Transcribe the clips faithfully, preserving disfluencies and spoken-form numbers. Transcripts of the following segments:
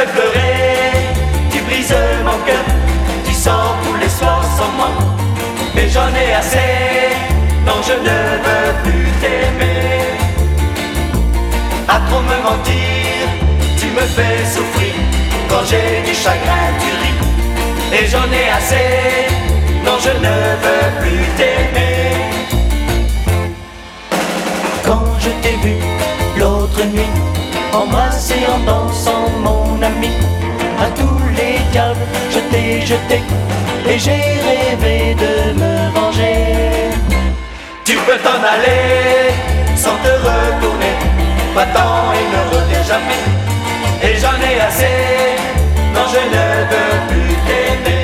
fait pleurer, tu brises mon cœur, tu sors tous les soirs sans moi. Mais j'en ai assez, non je ne veux plus t'aimer. À trop me mentir, tu me fais souffrir. Quand j'ai du chagrin, tu ris. Et j'en ai assez, non je ne veux plus t'aimer. Quand je t'ai vu l'autre nuit, embrassé en dansant mon ami, à tous les diables je t'ai jeté, et j'ai rêvé de me venger. Tu peux t'en aller sans te retourner, va-t'en et ne reviens jamais. Et j'en ai assez, non je ne veux plus t'aimer.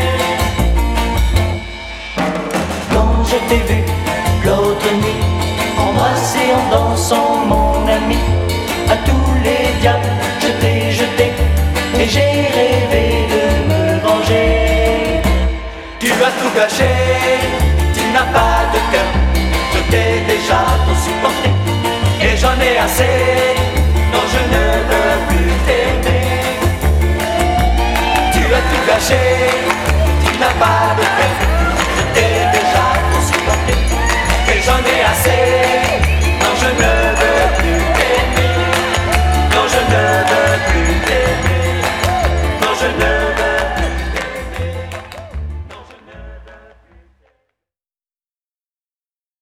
Quand je t'ai vu l'autre nuit, embrassé en dansant mon ami, à tous les diables je t'ai jeté, et j'ai rêvé de me venger. Tu as tout gâché, tu n'as pas de cœur, je t'ai déjà trop supporté, et j'en ai assez.